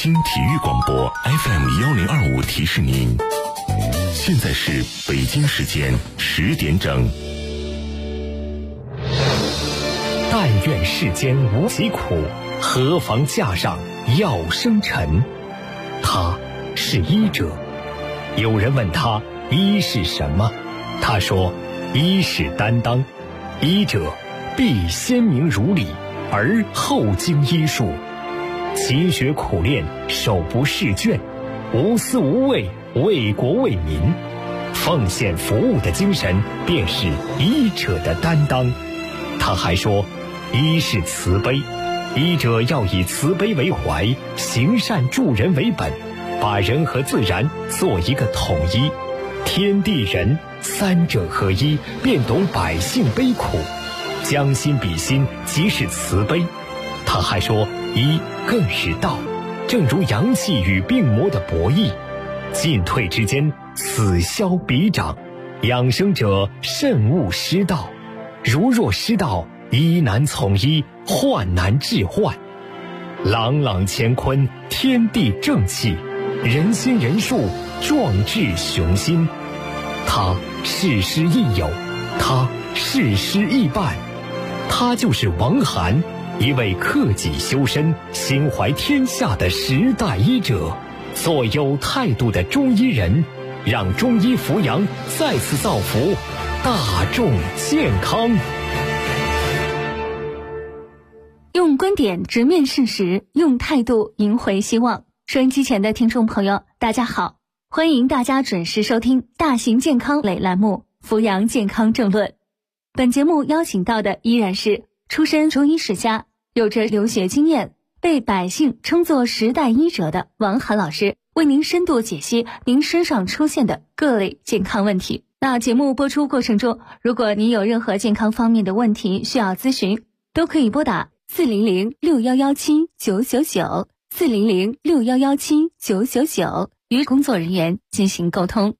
京体育广播 FM1025提示您，现在是北京时间10点整。 但愿世间无疾苦，何妨架上药生尘。他是医者。有人问他医是什么，他说医是担当，医者必先明如理，而后经医术，勤学苦练，手不释卷，无私无畏，为国为民，奉献服务的精神便是医者的担当。他还说医是慈悲，医者要以慈悲为怀，行善助人为本，把人和自然做一个统一，天地人三者合一，便懂百姓悲苦，将心比心，即是慈悲。他还说医更是道，正如阳气与病魔的博弈，进退之间，此消彼长，养生者慎勿失道，如若失道，医难从医，患难治患。朗朗乾坤，天地正气，人心人术，壮志雄心。他事师亦友，他事师亦伴，他就是王涵，一位克己修身、心怀天下的时代医者，做有态度的中医人，让中医扶阳再次造福大众健康。 用观点直面事实，用态度赢回希望。收音机前的听众朋友，大家好，欢迎大家准时收听大型健康类栏目《扶阳健康政论》。本节目邀请到的依然是出身中医世家，有着留学经验，被百姓称作时代医者的王涵老师，为您深度解析您身上出现的各类健康问题。那节目播出过程中，如果您有任何健康方面的问题需要咨询，都可以拨打400-6117-999 400-6117-999与工作人员进行沟通。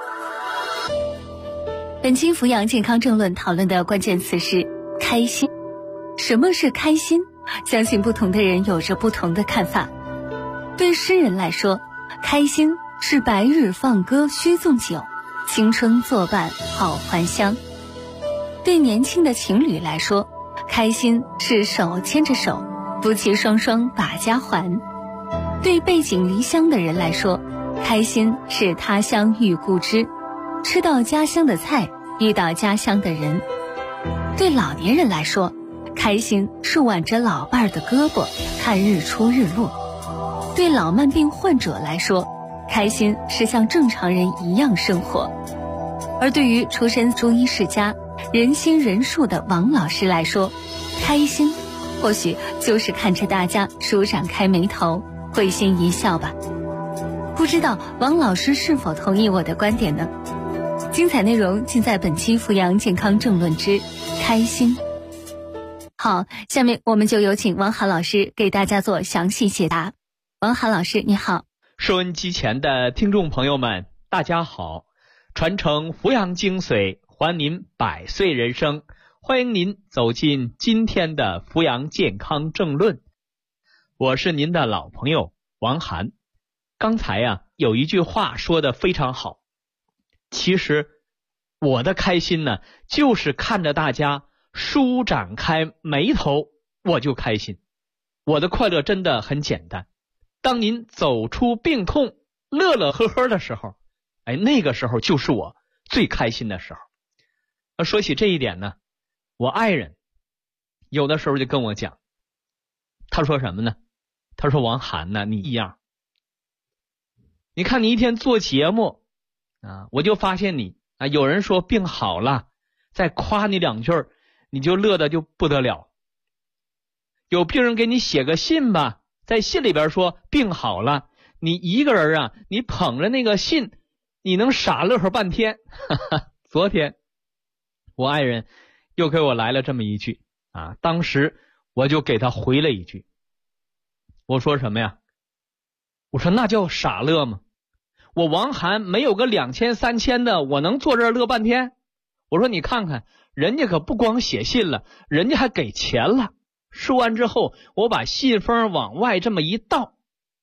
本期扶阳健康政论讨论的关键词是开心。什么是开心？相信不同的人有着不同的看法。对诗人来说，开心是白日放歌须纵酒，青春作伴好还乡。对年轻的情侣来说，开心是手牵着手，夫妻双双把家还。对背井离乡的人来说，开心是他乡遇故知，吃到家乡的菜，遇到家乡的人。对老年人来说，开心是挽着老伴儿的胳膊看日出日落。对老慢病患者来说，开心是像正常人一样生活。而对于出身中医世家、人心人术的王老师来说，开心或许就是看着大家舒展开眉头，会心一笑吧。不知道王老师是否同意我的观点呢？精彩内容尽在本期扶阳健康政论之开心。好，下面我们就有请王涵老师给大家做详细解答。王涵老师你好。 收音机前的听众朋友们大家好，传承扶阳精髓，还您100岁人生，欢迎您走进今天的扶阳健康政论。我是您的老朋友王涵。刚才有一句话说得非常好，其实我的开心呢，就是看着大家舒展开眉头，我就开心。我的快乐真的很简单，当您走出病痛，乐乐呵呵的时候，那个时候就是我最开心的时候。说起这一点呢，我爱人有的时候就跟我讲，他说什么呢？他说王涵呢，你一样，你看你一天做节目我就发现你有人说病好了，再夸你2句，你就乐得就不得了。有病人给你写个信吧，在信里边说病好了，你一个人你捧着那个信，你能傻乐呵半天。昨天我爱人又给我来了这么一句当时我就给他回了一句，我说什么呀？我说那叫傻乐吗？我王涵没有个2000、3000的，我能坐这儿乐半天？我说你看看，人家可不光写信了，人家还给钱了。说完之后，我把信封往外这么一倒，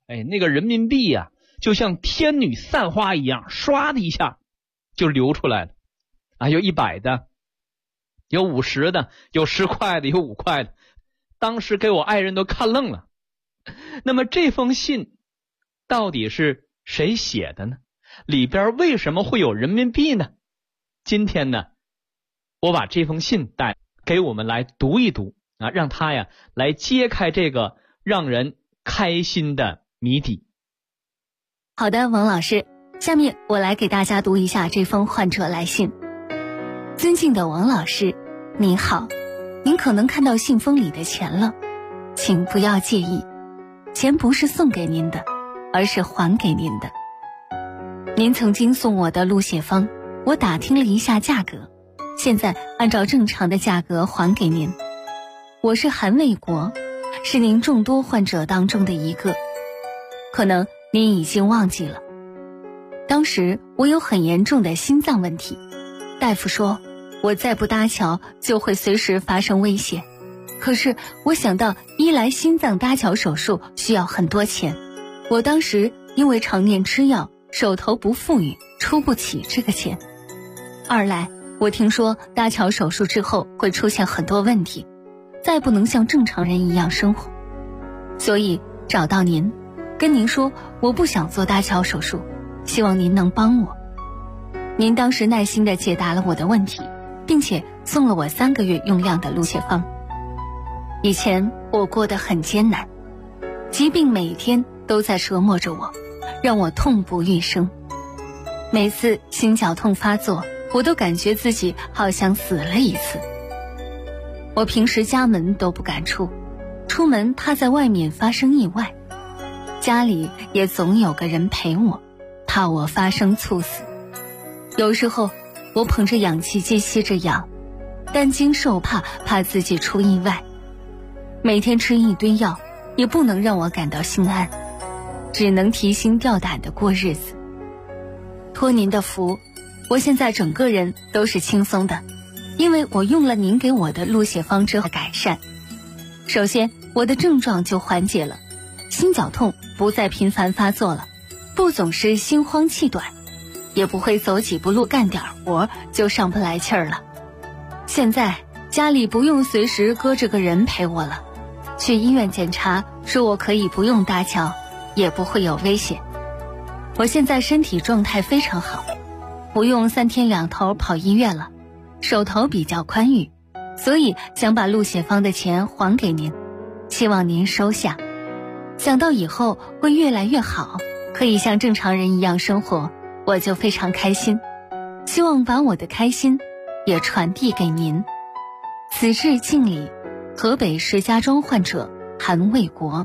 那个人民币啊，就像天女散花一样，唰的一下就流出来了啊！有100的，有50的，有10块的，有5块的。当时给我爱人都看愣了。那么这封信到底是谁写的呢？里边为什么会有人民币呢？今天呢，我把这封信带给我们来读一读啊，让他呀来揭开这个让人开心的谜底。 好的，王老师，下面我来给大家读一下这封患者来信。尊敬的王老师，您好，您可能看到信封里的钱了，请不要介意，钱不是送给您的，而是还给您的。您曾经送我的鹿血方，我打听了一下价格，现在按照正常的价格还给您。我是韩卫国，是您众多患者当中的一个，可能您已经忘记了。当时我有很严重的心脏问题，大夫说我再不搭桥就会随时发生危险。可是我想到一来心脏搭桥手术需要很多钱，我当时因为常年吃药，手头不富裕，出不起这个钱。二来我听说搭桥手术之后会出现很多问题，再不能像正常人一样生活，所以找到您，跟您说我不想做搭桥手术，希望您能帮我。您当时耐心地解答了我的问题，并且送了我3个月用量的鹿血方。以前我过得很艰难，疾病每天都在折磨着我，让我痛不欲生。每次心绞痛发作，我都感觉自己好像死了一次。我平时家门都不敢出，出门怕在外面发生意外，家里也总有个人陪我，怕我发生猝死。有时候我捧着氧气机吸着氧，担惊受怕，怕自己出意外。每天吃一堆药，也不能让我感到心安，只能提心吊胆地过日子。托您的福，我现在整个人都是轻松的，因为我用了您给我的鹿血方之后改善。首先，我的症状就缓解了，心绞痛不再频繁发作了，不总是心慌气短，也不会走几步路干点活就上不来气儿了。现在家里不用随时搁着个人陪我了，去医院检查说我可以不用搭桥，也不会有危险。我现在身体状态非常好，不用3天2头跑医院了，手头比较宽裕，所以想把鹿血方的钱还给您，希望您收下。想到以后会越来越好，可以像正常人一样生活，我就非常开心，希望把我的开心也传递给您。此致敬礼，河北石家庄患者韩卫国。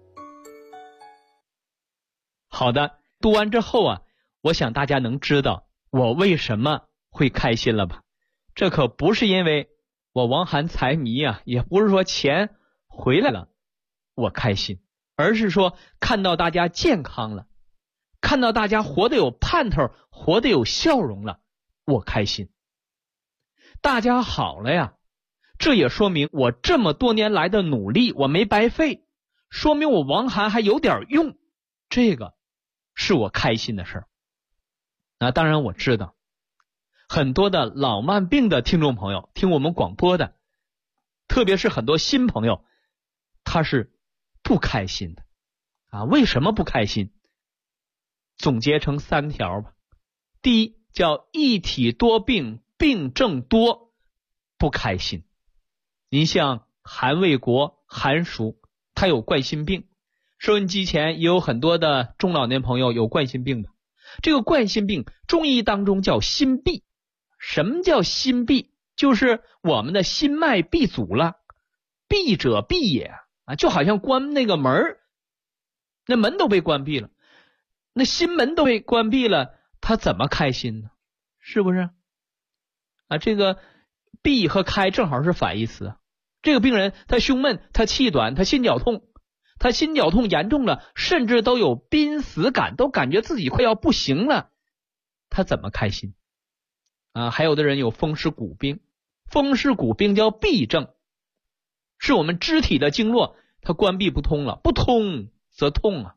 好的，读完之后啊，我想大家能知道我为什么会开心了吧？这可不是因为我王涵财迷啊，也不是说钱回来了我开心，而是说看到大家健康了，看到大家活得有盼头，活得有笑容了，我开心。大家好了呀，这也说明我这么多年来的努力我没白费，说明我王涵还有点用，这个是我开心的事儿。那当然我知道很多的老慢病的听众朋友，听我们广播的，特别是很多新朋友，他是不开心的啊。为什么不开心？总结成3条吧。第一，叫一体多病，病症多，不开心。您像韩卫国韩叔，他有冠心病，收音机前也有很多的中老年朋友有冠心病的。这个冠心病中医当中叫心闭。什么叫心闭？就是我们的心脉闭阻了，闭者闭也啊，就好像关那个门，那门都被关闭了，那心门都被关闭了，他怎么开心呢？是不是啊？这个闭和开正好是反义词。这个病人他胸闷，他气短，他心绞痛，他心绞痛严重了，甚至都有濒死感，都感觉自己快要不行了，他怎么开心啊？还有的人有风湿骨病，风湿骨病叫闭症，是我们肢体的经络它关闭不通了，不通则痛啊，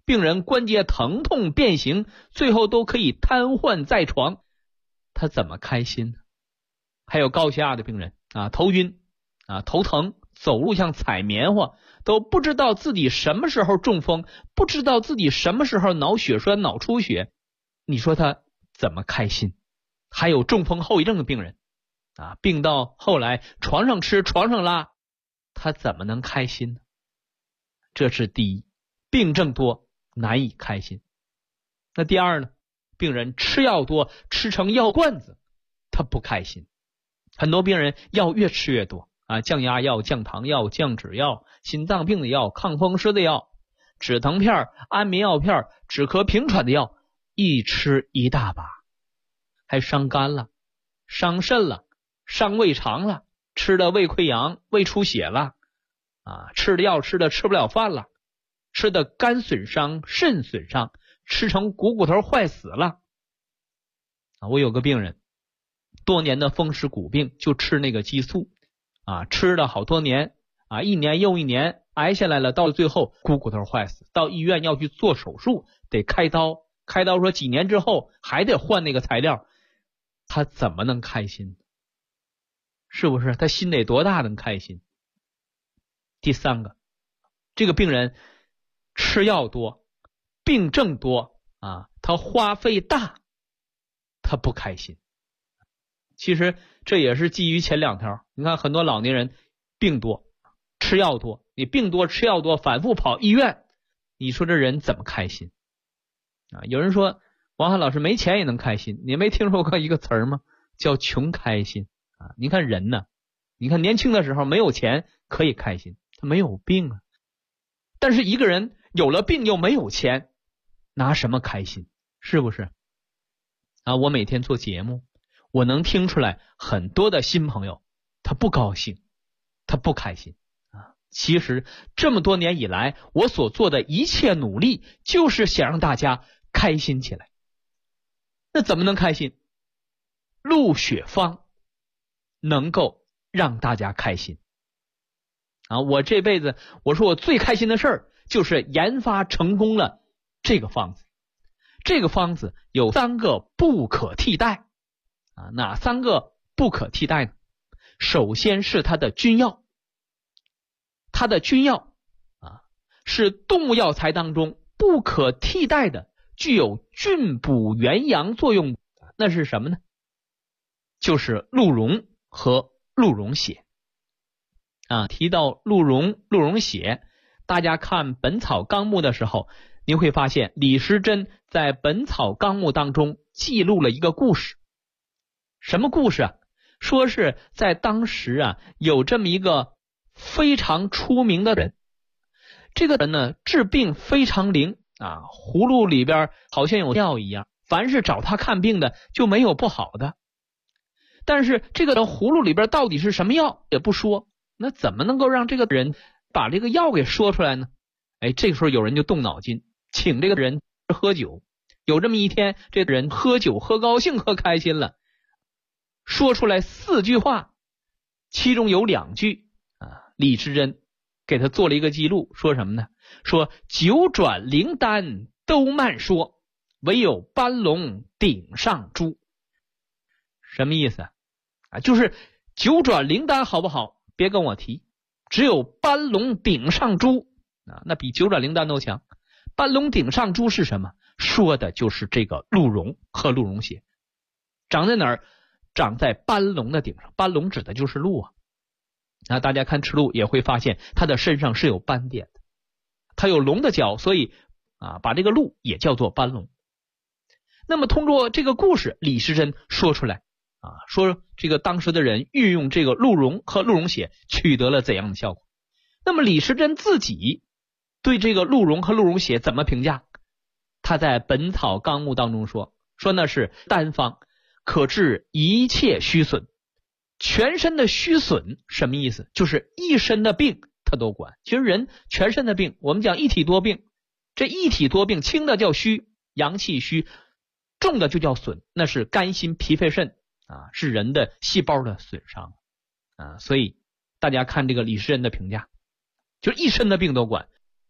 病人关节疼痛变形，最后都可以瘫痪在床，他怎么开心呢？还有高血压的病人头晕头疼，走路像踩棉花，都不知道自己什么时候中风，不知道自己什么时候脑血栓脑出血，你说他怎么开心？还有中风后遗症的病人病到后来床上吃床上拉，他怎么能开心呢？这是第一，病症多难以开心。那第二呢，病人吃药多，吃成药罐子，他不开心。很多病人药越吃越多降压药、降糖药、降脂药、心脏病的药、抗风湿的药、止疼片、安眠药片、止咳平喘的药，一吃一大把，还伤肝了，伤肾了，伤胃肠了，吃的胃溃疡、胃出血了吃的药吃的吃不了饭了，吃的肝损伤、肾损伤，吃成股头坏死了我有个病人多年的风湿骨病，就吃那个激素吃了好多年一年又一年，挨下来了，到了最后股头坏死，到医院要去做手术，得开刀说几年之后还得换那个材料，他怎么能开心？是不是他心得多大能开心？第三个，这个病人吃药多，病症多他花费大，他不开心。其实这也是基于前两条，你看很多老年人病多吃药多，你病多吃药多反复跑医院，你说这人怎么开心有人说王翰老师没钱也能开心，你没听说过一个词儿吗？叫穷开心你看人呢，你看年轻的时候没有钱可以开心，他没有病但是一个人有了病又没有钱，拿什么开心？是不是我每天做节目，我能听出来很多的新朋友他不高兴，他不开心其实这么多年以来，我所做的一切努力就是想让大家开心起来。那怎么能开心？鹿血方能够让大家开心我这辈子我说我最开心的事儿就是研发成功了这个方子。这个方子有3个不可替代哪3个不可替代呢？首先是它的君药，它的君药是动物药材当中不可替代的，具有菌补元阳作用，那是什么呢？就是鹿茸和鹿茸血提到鹿茸血，大家看《本草纲目》的时候，你会发现李时珍在《本草纲目》当中记录了一个故事。什么故事说是在当时有这么一个非常出名的人，这个人呢治病非常灵葫芦里边好像有药一样，凡是找他看病的就没有不好的。但是这个人葫芦里边到底是什么药也不说，那怎么能够让这个人把这个药给说出来呢？这个时候有人就动脑筋，请这个人喝酒。有这么一天，这个人喝酒喝高兴喝开心了，说出来4句话，其中有2句李时珍给他做了一个记录，说什么呢？说九转灵丹都慢说，唯有斑龙顶上珠。什么意思就是九转灵丹好不好别跟我提，只有斑龙顶上珠那比九转灵丹都强。斑龙顶上珠是什么？说的就是这个鹿茸和鹿茸血。长在哪儿？长在斑龙的顶上，斑龙指的就是鹿大家看赤鹿也会发现它的身上是有斑点的，它有龙的角，所以把这个鹿也叫做斑龙。那么通过这个故事，李时珍说出来说这个当时的人运用这个鹿茸和鹿茸血取得了怎样的效果。那么李时珍自己对这个鹿茸和鹿茸血怎么评价？他在《本草纲目》当中说那是单方，可治一切虚损。全身的虚损什么意思？就是一身的病他都管。其实人全身的病，我们讲一体多病，这一体多病，轻的叫虚，阳气虚，重的就叫损，那是肝心脾肺肾是人的细胞的损伤所以大家看这个李时珍的评价，就是一身的病都管。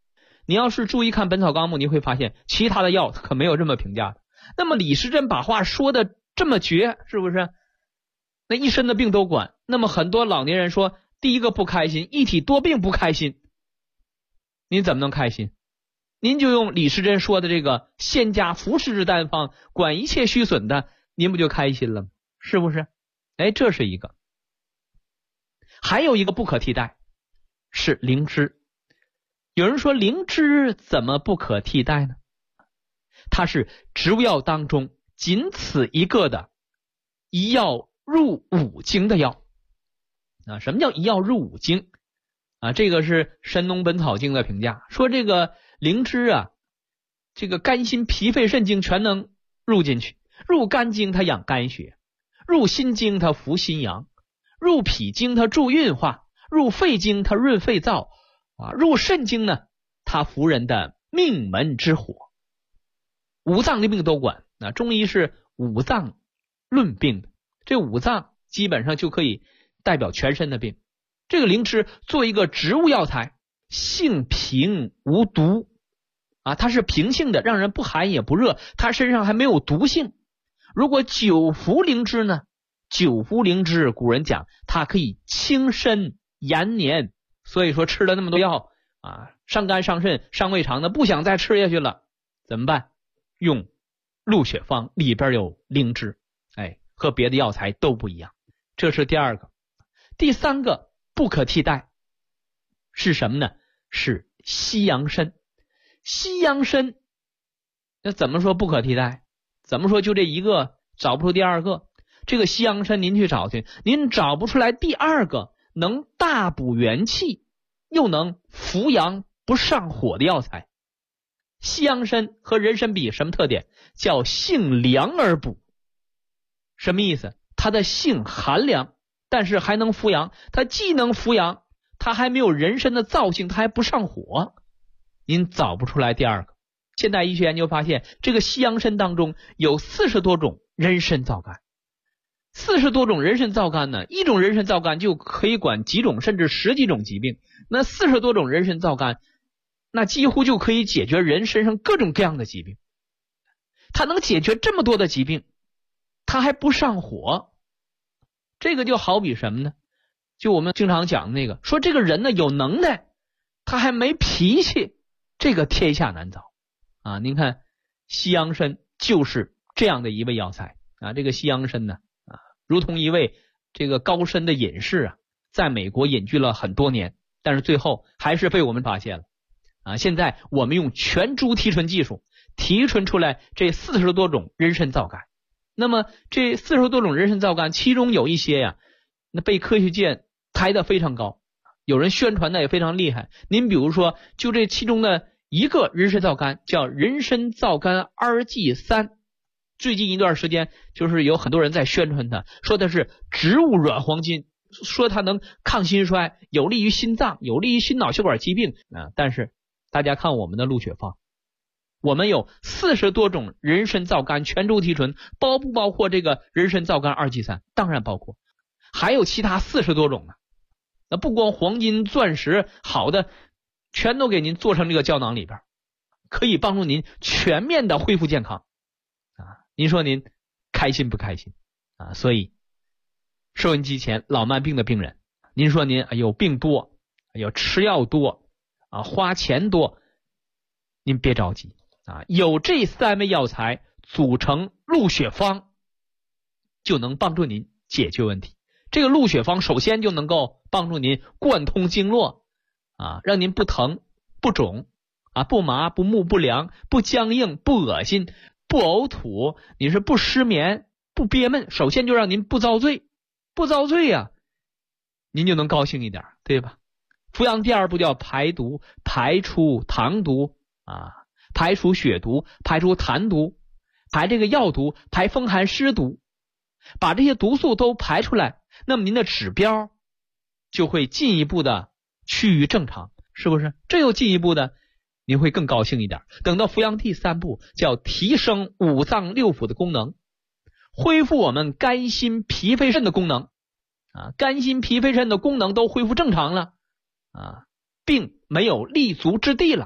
你要是注意看《本草纲目》，你会发现其他的药可没有这么评价的。那么李时珍把话说的这么绝，是不是？那一身的病都管。那么很多老年人说，第一个不开心，一体多病不开心，您怎么能开心？您就用李时珍说的这个仙家服食之丹方，管一切虚损的，您不就开心了吗？是不是？这是一个。还有一个不可替代是灵芝。有人说灵芝怎么不可替代呢？它是植物药当中仅此一个的一药入五经的药。什么叫一药入五经？这个是《神农本草经》的评价，说这个灵芝啊，这个肝心脾肺肾经全能入进去。入肝经它养肝血，入心经它扶心阳，入脾经它助运化，入肺经它润肺燥，入肾经呢它扶人的命门之火。五脏的病都管。中医是五脏论病的，这五脏基本上就可以代表全身的病。这个灵芝作为一个植物药材，性平无毒它是平性的，让人不寒也不热，它身上还没有毒性。如果久服灵芝呢，久服灵芝古人讲它可以清身延年，所以说吃了那么多药伤肝伤肾伤胃肠的，不想再吃下去了，怎么办？用鹿血方，里边有灵芝，和别的药材都不一样。这是第二个。第三个不可替代是什么呢？是西洋参。西洋参那怎么说不可替代？怎么说就这一个，找不出第二个？这个西洋参您去找去，您找不出来第二个能大补元气又能扶阳不上火的药材。西洋参和人参比什么特点？叫性凉而补。什么意思？它的性寒凉，但是还能扶阳。它既能扶阳，它还没有人参的燥性，它还不上火。您找不出来第二个。现代医学研究发现，这个西洋参当中有40多种人参皂苷。40多种人参皂苷呢，一种人参皂苷就可以管几种甚至10几种疾病。那40多种人参皂苷，那几乎就可以解决人身上各种各样的疾病。它能解决这么多的疾病，它还不上火。这个就好比什么呢？就我们经常讲的那个，说这个人呢有能耐，他还没脾气，这个天下难找您看西洋参就是这样的一味药材这个西洋参呢如同一位这个高深的隐士在美国隐居了很多年，但是最后还是被我们发现了现在我们用全株提纯技术提纯出来这40多种人参皂苷。那么这40多种人参皂苷，其中有一些那被科学界抬得非常高，有人宣传的也非常厉害。您比如说，就这其中的一个人参皂苷叫人参皂苷2G3，最近一段时间就是有很多人在宣传它，说的是植物软黄金，说它能抗心衰，有利于心脏，有利于心脑血管疾病但是大家看我们的鹿血方，我们有40多种人参皂苷全株提纯，包不包括这个人参皂苷2G3？当然包括，还有其他40多种呢。那不光黄金钻石好的全都给您做成这个胶囊里边，可以帮助您全面的恢复健康您说您开心不开心所以收音机前老慢病的病人，您说您病多，吃药多花钱多，您别着急有这3味药材组成鹿血方，就能帮助您解决问题。这个鹿血方首先就能够帮助您贯通经络让您不疼不肿不麻不木不凉不僵硬不恶心不呕吐，你是不失眠不憋闷，首先就让您不遭罪。不遭罪您就能高兴一点，对吧？扶阳第2步叫排毒，排出糖毒排除血毒，排除痰毒，排这个药毒，排风寒湿毒，把这些毒素都排出来，那么您的指标就会进一步的趋于正常，是不是？这又进一步的您会更高兴一点。等到扶阳第3步叫提升五脏六腑的功能，恢复我们肝心脾肺肾的功能肝心脾肺肾的功能都恢复正常了病没有立足之地了，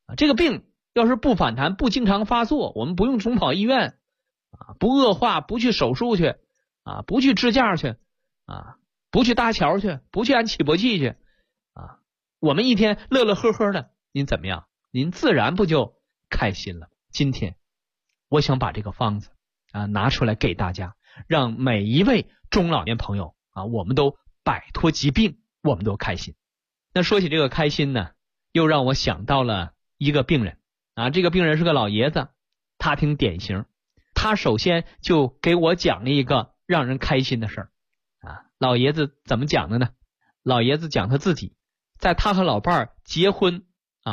这个病要是不反弹，不经常发作，我们不用总跑医院不恶化，不去手术去不去支架去不去搭桥去，不去安起搏器去我们一天乐乐呵呵的，您怎么样？您自然不就开心了。今天我想把这个方子拿出来给大家，让每一位中老年朋友我们都摆脱疾病，我们都开心。那说起这个开心呢，又让我想到了一个病人这个病人是个老爷子，他挺典型。他首先就给我讲了一个让人开心的事儿老爷子怎么讲的呢？老爷子讲他自己在他和老伴儿结婚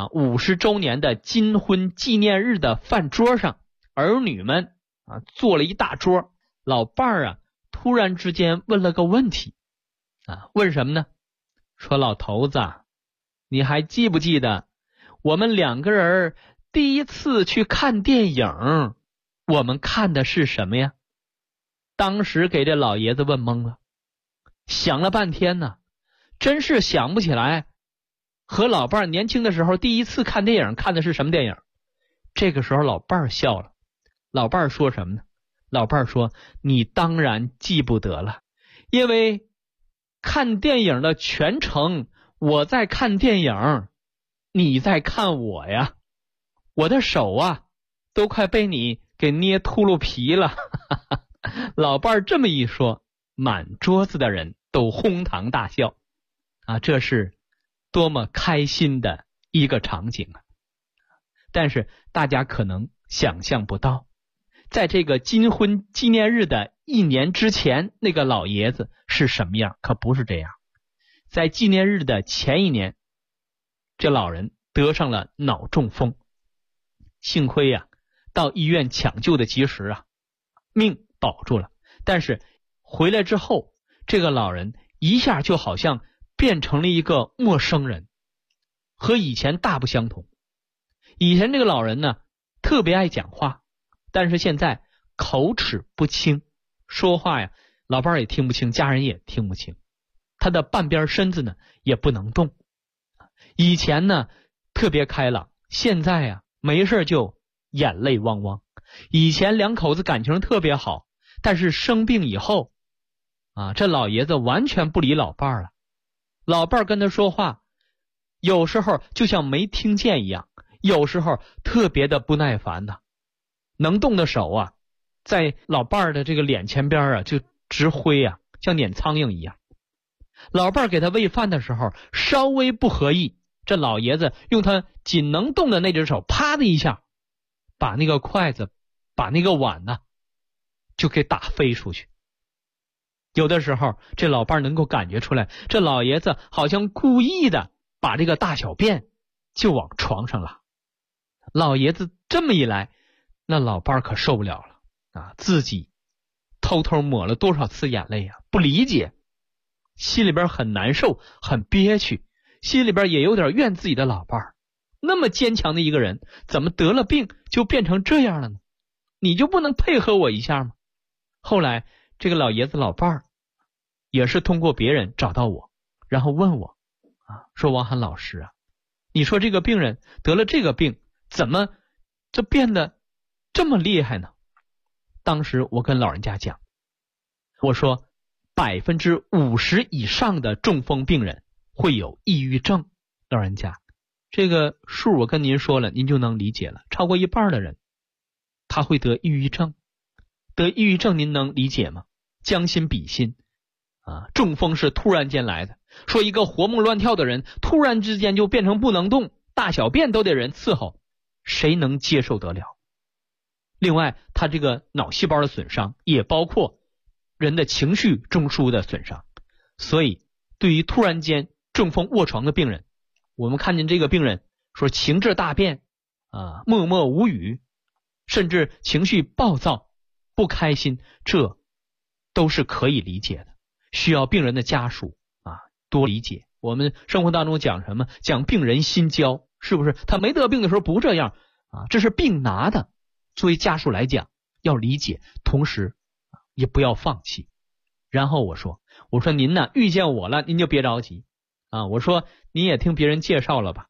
50周年的金婚纪念日的饭桌上，儿女们坐了一大桌，老伴儿突然之间问了个问题问什么呢？说老头子你还记不记得我们两个人第一次去看电影，我们看的是什么呀？当时给这老爷子问懵了，想了半天呢，真是想不起来和老伴儿年轻的时候第一次看电影看的是什么电影。这个时候老伴儿笑了，老伴儿说什么呢？老伴儿说你当然记不得了，因为看电影的全程我在看电影，你在看我呀，我的手都快被你给捏秃噜皮了老伴儿这么一说，满桌子的人都哄堂大笑这是多么开心的一个场景但是大家可能想象不到，在这个金婚纪念日的1年之前，那个老爷子是什么样？可不是这样。在纪念日的前1年，这老人得上了脑中风，幸亏到医院抢救的及时命保住了。但是回来之后，这个老人一下就好像变成了一个陌生人，和以前大不相同。以前这个老人呢，特别爱讲话，但是现在口齿不清，说话老伴儿也听不清，家人也听不清，他的半边身子呢也不能动。以前呢特别开朗，现在没事就眼泪汪汪。以前两口子感情特别好，但是生病以后这老爷子完全不理老伴儿了。老伴儿跟他说话，有时候就像没听见一样，有时候特别的不耐烦能动的手在老伴儿的这个脸前边就直挥像撵苍蝇一样。老伴儿给他喂饭的时候稍微不合意，这老爷子用他仅能动的那只手啪的一下把那个筷子把那个碗就给打飞出去。有的时候这老伴儿能够感觉出来，这老爷子好像故意的把这个大小便就往床上拉。老爷子这么一来，那老伴儿可受不了了自己偷偷抹了多少次眼泪不理解，心里边很难受，很憋屈，心里边也有点怨自己的老伴儿。那么坚强的一个人，怎么得了病就变成这样了呢？你就不能配合我一下吗？后来这个老爷子老伴儿也是通过别人找到我，然后问我说王涵老师你说这个病人得了这个病，怎么就变得这么厉害呢？当时我跟老人家讲，我说50%以上的中风病人会有抑郁症。老人家，这个数我跟您说了，您就能理解了。超过1半的人他会得抑郁症。得抑郁症您能理解吗？将心比心中风是突然间来的，说一个活蹦乱跳的人突然之间就变成不能动，大小便都得人伺候，谁能接受得了？另外他这个脑细胞的损伤也包括人的情绪中枢的损伤。所以对于突然间中风卧床的病人，我们看见这个病人说情志大变默默无语，甚至情绪暴躁不开心，这都是可以理解的，需要病人的家属多理解。我们生活当中讲什么？讲病人心焦，是不是？他没得病的时候不这样这是病拿的。作为家属来讲要理解，同时也不要放弃。然后我说您呢遇见我了您就别着急我说您也听别人介绍了吧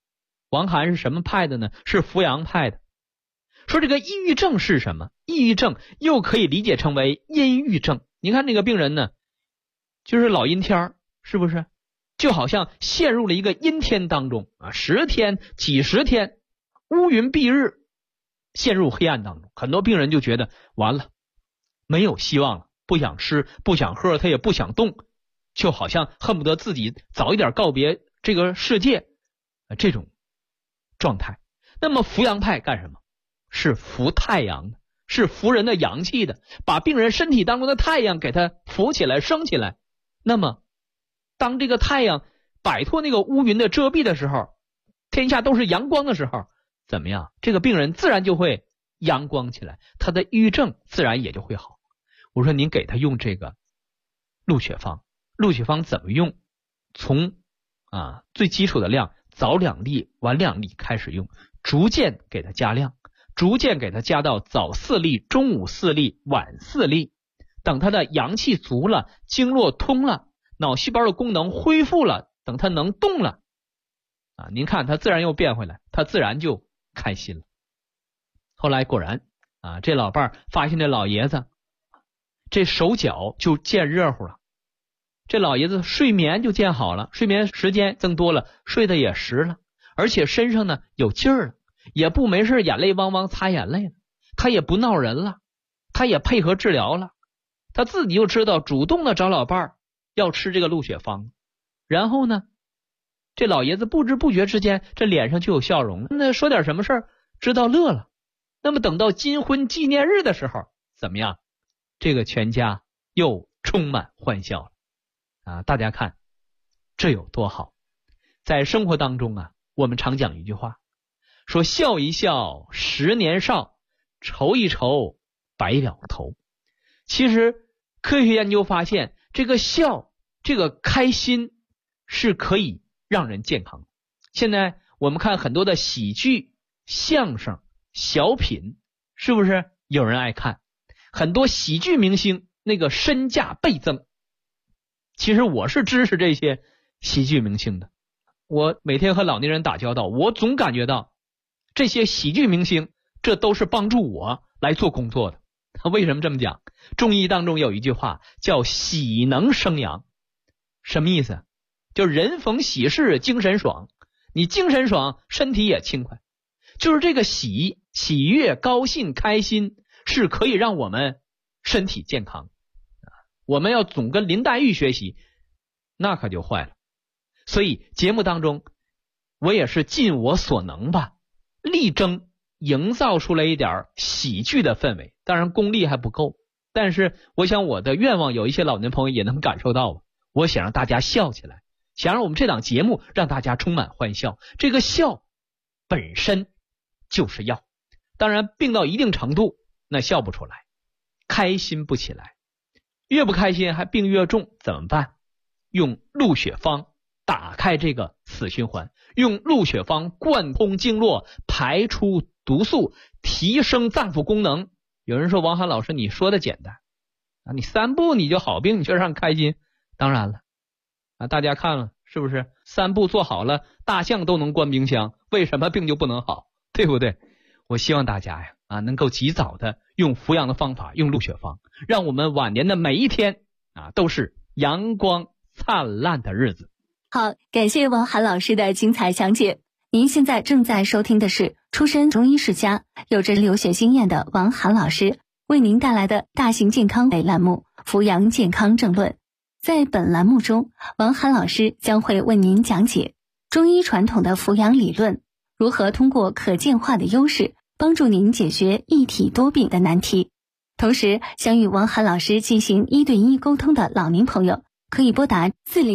王涵是什么派的呢？是扶阳派的。说这个抑郁症是什么？抑郁症又可以理解成为阴郁症。你看那个病人呢，就是老阴天，是不是？就好像陷入了一个阴天当中啊，10天、几十天，乌云蔽日，陷入黑暗当中。很多病人就觉得完了，没有希望了，不想吃，不想喝，他也不想动，就好像恨不得自己早一点告别这个世界，这种状态。那么扶阳派干什么？是扶太阳的，是扶人的阳气的，把病人身体当中的太阳给他扶起来、升起来。那么当这个太阳摆脱那个乌云的遮蔽的时候，天下都是阳光的时候，怎么样？这个病人自然就会阳光起来，他的抑郁症自然也就会好。我说您给他用这个鹿血方，鹿血方怎么用？从最基础的量，早2粒晚2粒开始用，逐渐给他加量，逐渐给他加到早4粒、中午4粒、晚4粒。等他的阳气足了，经络通了，脑细胞的功能恢复了，等他能动了您看他自然又变回来，他自然就开心了。后来果然这老伴儿发现这老爷子这手脚就见热乎了，这老爷子睡眠就见好了，睡眠时间增多了，睡得也实了，而且身上呢有劲儿了，也不没事眼泪汪汪擦眼泪了，他也不闹人了，他也配合治疗了，他自己就知道主动的找老伴儿要吃这个鹿血方。然后呢，这老爷子不知不觉之间这脸上就有笑容了，那说点什么事儿知道乐了。那么等到金婚纪念日的时候怎么样？这个全家又充满欢笑了大家看这有多好。在生活当中我们常讲一句话，说笑一笑10年少，愁一愁白了头。其实科学研究发现，这个笑，这个开心是可以让人健康的。现在我们看很多的喜剧、相声、小品，是不是有人爱看？很多喜剧明星那个身价倍增。其实我是支持这些喜剧明星的，我每天和老年人打交道，我总感觉到这些喜剧明星这都是帮助我来做工作的。为什么这么讲？中医当中有一句话叫喜能生阳。什么意思？就人逢喜事精神爽，你精神爽身体也轻快。就是这个喜悦、高兴、开心是可以让我们身体健康。我们要总跟林黛玉学习，那可就坏了。所以节目当中我也是尽我所能吧，力争营造出来一点喜剧的氛围。当然功力还不够，但是我想我的愿望有一些老年朋友也能感受到。我想让大家笑起来，想让我们这档节目让大家充满欢笑。这个笑本身就是药，当然病到一定程度那笑不出来，开心不起来，越不开心还病越重，怎么办？用鹿血方打开这个死循环，用鹿血方贯通经络，排出毒素，提升脏腑功能。有人说王涵老师你说的简单你3步你就好病，你却让开心。当然了大家看了是不是3步做好了，大象都能关冰箱，为什么病就不能好？对不对？我希望大家能够及早的用扶阳的方法，用鹿血方，让我们晚年的每一天都是阳光灿烂的日子。 好，感谢王涵老师的精彩讲解。您现在正在收听的是出身中医世家、有着留学经验的王涵老师为您带来的大型健康类栏目《扶阳健康正论》。在本栏目中，王涵老师将会为您讲解中医传统的扶阳理论，如何通过可见化的优势帮助您解决一体多病的难题。同时，想与王涵老师进行1对1沟通的老年朋友，可以拨打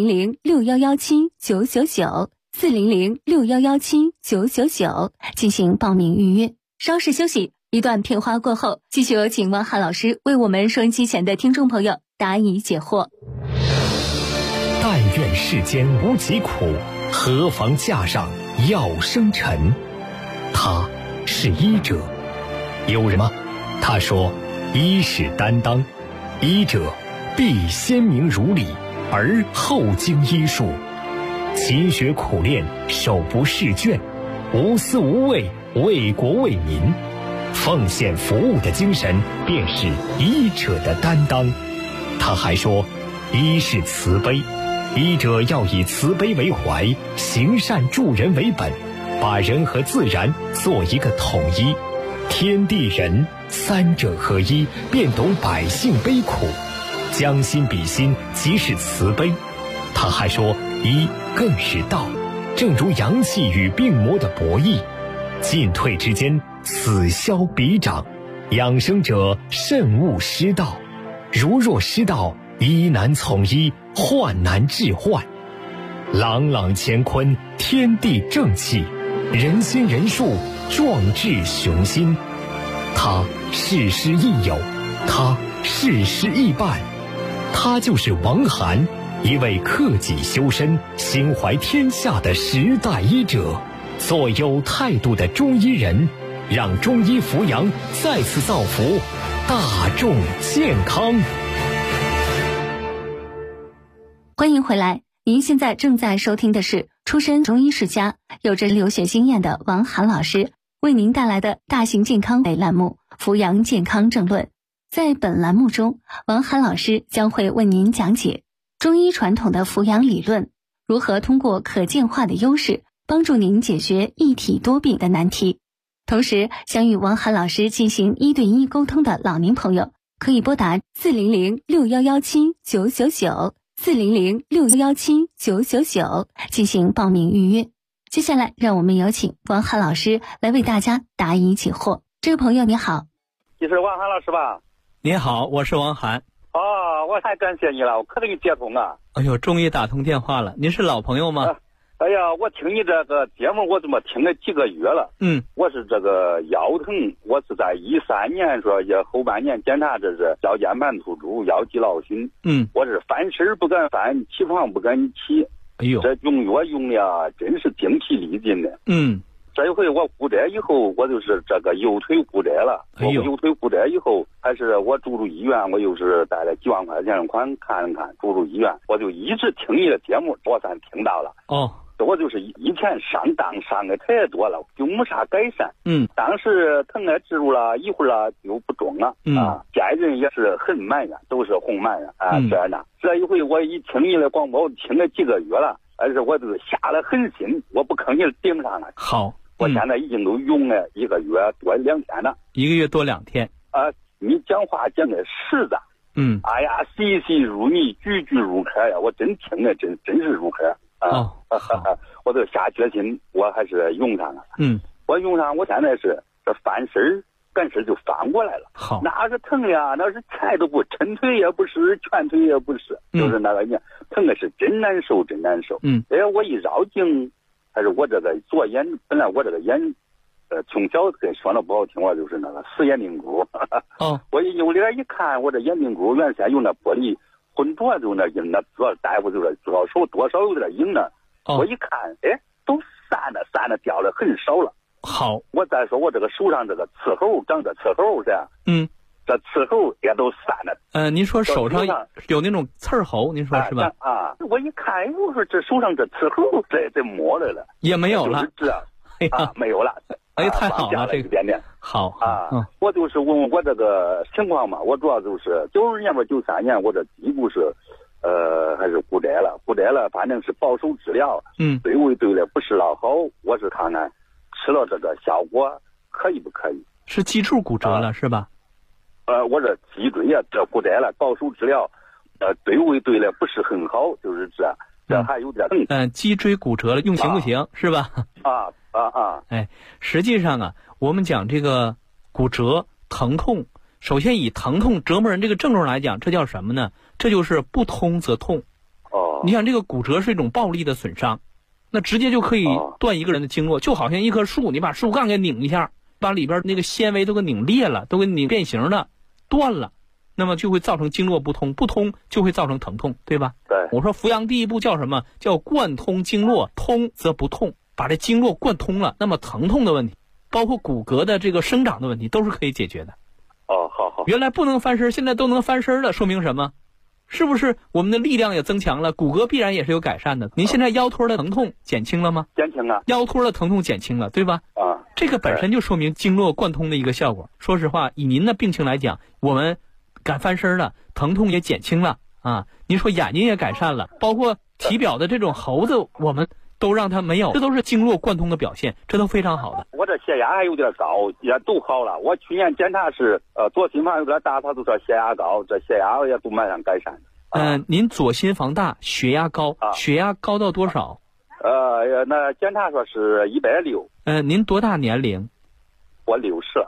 400-6117-999 400-6117-999进行报名预约。稍事休息，一段片花过后，继续有请王涵老师为我们收音机前的听众朋友答疑解惑。 但愿世间无疾苦，何妨架上药生尘。他是医者，有人吗？他说医是担当，医者必先明如理，而后经医术，勤学苦练，手不释卷， 无私无畏，为国为民，奉献服务的精神便是医者的担当。他还说，医是慈悲，医者要以慈悲为怀，行善助人为本，把人和自然做一个统一，天地人三者合一，便懂百姓悲苦，将心比心，即是慈悲。他还说，医更是道，正如阳气与病魔的博弈，进退之间，此消彼长，养生者慎勿失道，如若失道，医难从医，患难治患。朗朗乾坤，天地正气，人心人术，壮志雄心。他事事亦有，他事事亦办，他就是王涵，一位克己修身、心怀天下的时代医者，做有态度的中医人，让中医扶阳再次造福大众健康。 欢迎回来，您现在正在收听的是出身中医世家、有着留学经验的王涵老师为您带来的大型健康类栏目《扶阳健康正论》。在本栏目中，王涵老师将会为您讲解中医传统的扶阳理论，如何通过可见化的优势帮助您解决一体多病的难题。同时，想与王涵老师进行1对1沟通的老年朋友，可以拨打400-6117-999，400-6117-999进行报名预约。接下来，让我们有请王涵老师来为大家答疑解惑。这位朋友你好， 你是王涵老师吧？ 您好，我是王涵。 我太感谢你了，我可给你接通啊！ 哎呦，终于打通电话了。您是老朋友吗？ 哎呀，我听你这个节目，我这么听了几个月了。我是这个腰疼，我是在13年说也后半年检查，这是腰间盘突出、腰肌劳损。我是翻身不敢翻，起床不敢起。 哎呦， 这用药用的真是精疲力尽的。这一回我骨折以后，我就是这个右腿骨折了。我右腿骨折以后，还是我住医院，我又是带了几万块钱款看住医院，我就一直听你的节目，我算听到了。我就是以前上当上的太多了，就没啥改善。当时疼了治住了一会儿了就不中了。家人也是很埋怨，都是红埋怨这样的。这一回我一听你的广播，我听了几个月了，而且我就是下了狠心，我不吭你顶上了。 好。 我现在已经都用了1个月多2天了，1个月多2天。 你讲话讲的实在。哎呀，细细入迷，句句入壳呀！我真听的真是入壳我就下决心，我还是用上了。我用上，我现在是这翻身干事就翻过来了。 好， 那是疼呀，那是菜都不抻腿也不是，拳腿也不是，就是那个疼的是真难受，真难受。我一绕颈。还是我这个左眼，本来我这个眼，从小跟说的不好听，我就是那个死眼病骨。我一用脸一看，我这眼病骨原先用那玻璃混浊，就那硬，那主要大夫就是主要手多少有点硬了。我一看，都散了，掉了很少了。 好， 我再说我这个手上这个刺猴，长着刺猴是吧？这刺猴也都散了。 您说手上有那种刺猴，您说是吧？ 我一看，我说这手上这刺猴这没来了， 也没有了。 没有了。 太好了，这个点点好我就是问我这个情况嘛，我主要就是92年吧，93年我这脊骨是还是骨折了，反正是保守治疗。对位对了不是老好，我是看看吃了这个效果可以不可以？ 是脊柱骨折了是吧？ 我这脊椎呀，这骨折了，保守治疗，对位对了不是很好，就是这还有点脊椎骨折了，用行不行是吧？实际上我们讲这个骨折疼痛，首先以疼痛折磨人这个症状来讲，这叫什么呢？这就是不通则痛。你想这个骨折是一种暴力的损伤，那直接就可以断一个人的经络，就好像一棵树，你把树干给拧一下，把里边那个纤维都给拧裂了，都给拧变形了，断了，那么就会造成经络不通，不通就会造成疼痛，对吧？ 对。 我说扶阳第一步叫什么？叫贯通经络，通则不痛，把这经络贯通了，那么疼痛的问题，包括骨骼的这个生长的问题，都是可以解决的。 好。 原来不能翻身，现在都能翻身了，说明什么？ 是不是我们的力量也增强了，骨骼必然也是有改善的。您现在腰托的疼痛减轻了吗？ 减轻了。 腰托的疼痛减轻了，对吧？ 啊， 这个本身就说明经络贯通的一个效果。说实话，以您的病情来讲，我们敢翻身了，疼痛也减轻了啊。您说眼睛也改善了，包括体表的这种猴子，我们都让它没有，这都是经络贯通的表现，这都非常好的。 我这血压还有点高，也都好了。我去年检查是左心房有点大，他都说血压高，这血压也都慢慢改善。 您左心房大，血压高，血压高到多少？ 那检查说是160。 您多大年龄？ 我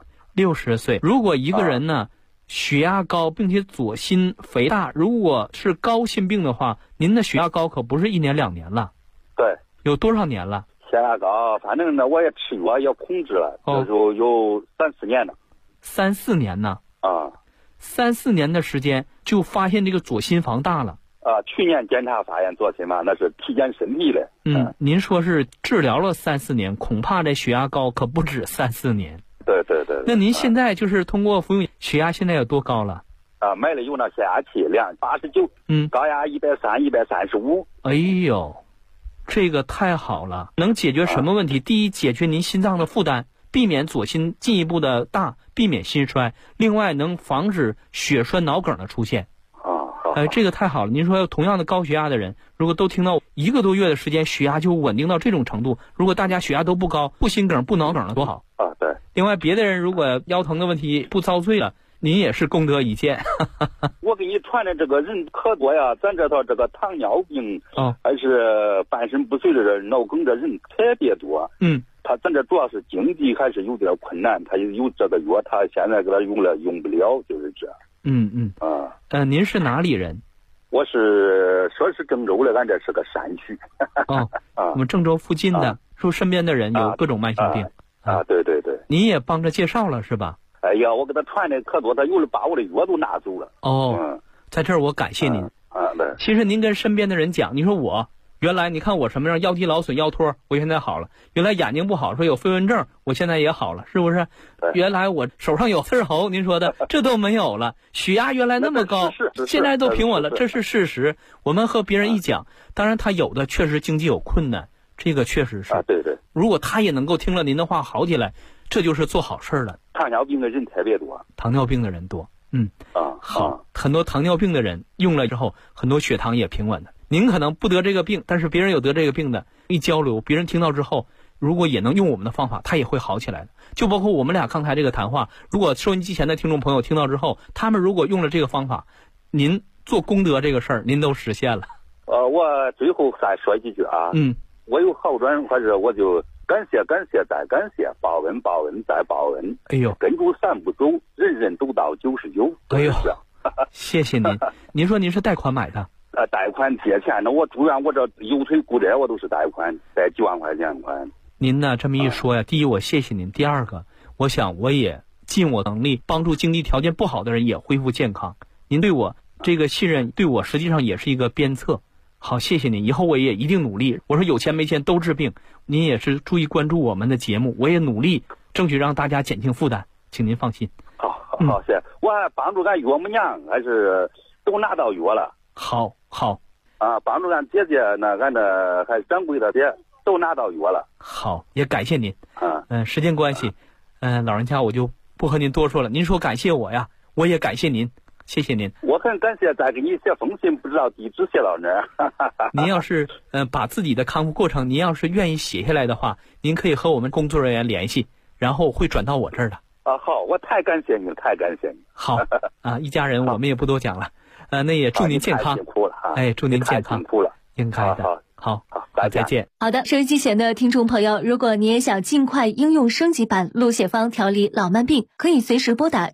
60 岁。如果一个人呢，血压高，并且左心肥大，如果是高心病的话，您的血压高可不是1年2年了。 对。 有多少年了？ 血压高，反正呢，我也吃药也控制了，这就有3、4年了。 3、4年呢？ 啊。 3、4年的时间就发现这个左心房大了。 去年检查发现左心房，那是体检身体了。 您说是治疗了3、4年，恐怕这血压高可不止3、4年。 对。 那您现在就是通过服用血压现在有多高了？ 买了有那血压器量89，高压130、135。 哎呦，这个太好了，能解决什么问题？第一，解决您心脏的负担，避免左心进一步的大，避免心衰。另外，能防止血栓脑梗的出现。这个太好了。您说同样的高血压的人，如果都听到1个多月的时间血压就稳定到这种程度，如果大家血压都不高，不心梗不脑梗了多好啊！对。 另外，别的人如果腰疼的问题不遭罪了，您也是功德一件。 我给你传的这个人可多呀，咱这套这个糖尿病还是半身不遂的人、脑梗的人特别多。咱这主要是经济还是有点困难，他有这个药，他现在给他用不了，就是这。 您是哪里人？ 我说是郑州的，俺这是个山区。 我们郑州附近的，是不是身边的人有各种慢性病？ 对。 您也帮着介绍了是吧？ 哎呀，我给他传的可多，他有的把我的药都拿走了。 在这儿我感谢您。 对。 其实您跟身边的人讲，你说我原来你看我什么样，腰肌劳损、腰托，我现在好了；原来眼睛不好，说有飞蚊症，我现在也好了，是不是？原来我手上有刺猴，您说的这都没有了。血压原来那么高，现在都平稳了，这是事实。我们和别人一讲，当然他有的确实经济有困难，这个确实是。 对。 如果他也能够听了您的话好起来，这就是做好事了。 糖尿病的人特别多。 糖尿病的人多。好，很多糖尿病的人用了之后，很多血糖也平稳的。您可能不得这个病，但是别人有得这个病的，一交流，别人听到之后，如果也能用我们的方法，他也会好起来的。就包括我们俩刚才这个谈话，如果收音机前的听众朋友听到之后，他们如果用了这个方法，您做功德这个事儿，您都实现了。 我最后再说几句啊。我有好转，或者我就感谢再感谢，报恩再报恩。 哎呦， 跟住3步走，人人都到99。 哎呦，谢谢您。您说您是贷款买的？ 贷款借钱的，我住院，我这右腿骨折，我都是贷款，贷几万块钱款。 您呢这么一说呀，第一我谢谢您，第二个，我想我也尽我能力帮助经济条件不好的人也恢复健康。您对我这个信任，对我实际上也是一个鞭策。好，谢谢您，以后我也一定努力。我说有钱没钱都治病，您也是注意关注我们的节目，我也努力争取让大家减轻负担，请您放心。 好，谢谢。我还帮助俺岳母娘，还是都拿到药了。 好。 帮助俺姐姐呢，俺的还掌柜的爹都拿到药了。 好，也感谢您。时间关系，老人家我就不和您多说了。您说感谢我呀，我也感谢您，谢谢您。 我很感谢，再给你写封信，不知道地址写到哪儿。 您要是把自己的康复过程，您要是愿意写下来的话，您可以和我们工作人员联系，然后会转到我这儿的。 好，我太感谢你了，太感谢你。 好一家人我们也不多讲了。那也祝您健康。祝您健康。 辛苦了， 应该的。好，再见。 好的，收音机前的听众朋友，如果你也想尽快应用升级版鹿血芳调理老慢病，可以随时拨打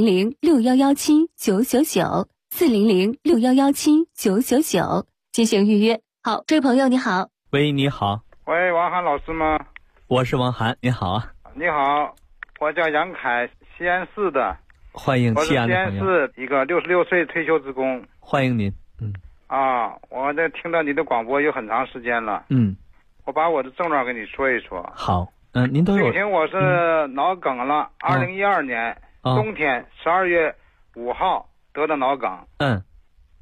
400-6117-999，400-6117-999进行预约。好，这位朋友你好。 喂，你好。 喂，王涵老师吗？ 我是王涵，你好啊。 你好，我叫杨凯，西安市的。 欢迎西安的朋友。 我是西安市一个66岁退休职工。 欢迎您。 我这听到你的广播有很长时间了。我把我的症状跟你说一说。 好。您都有。 病情我是脑梗了，2012年冬天12月5号得的脑梗。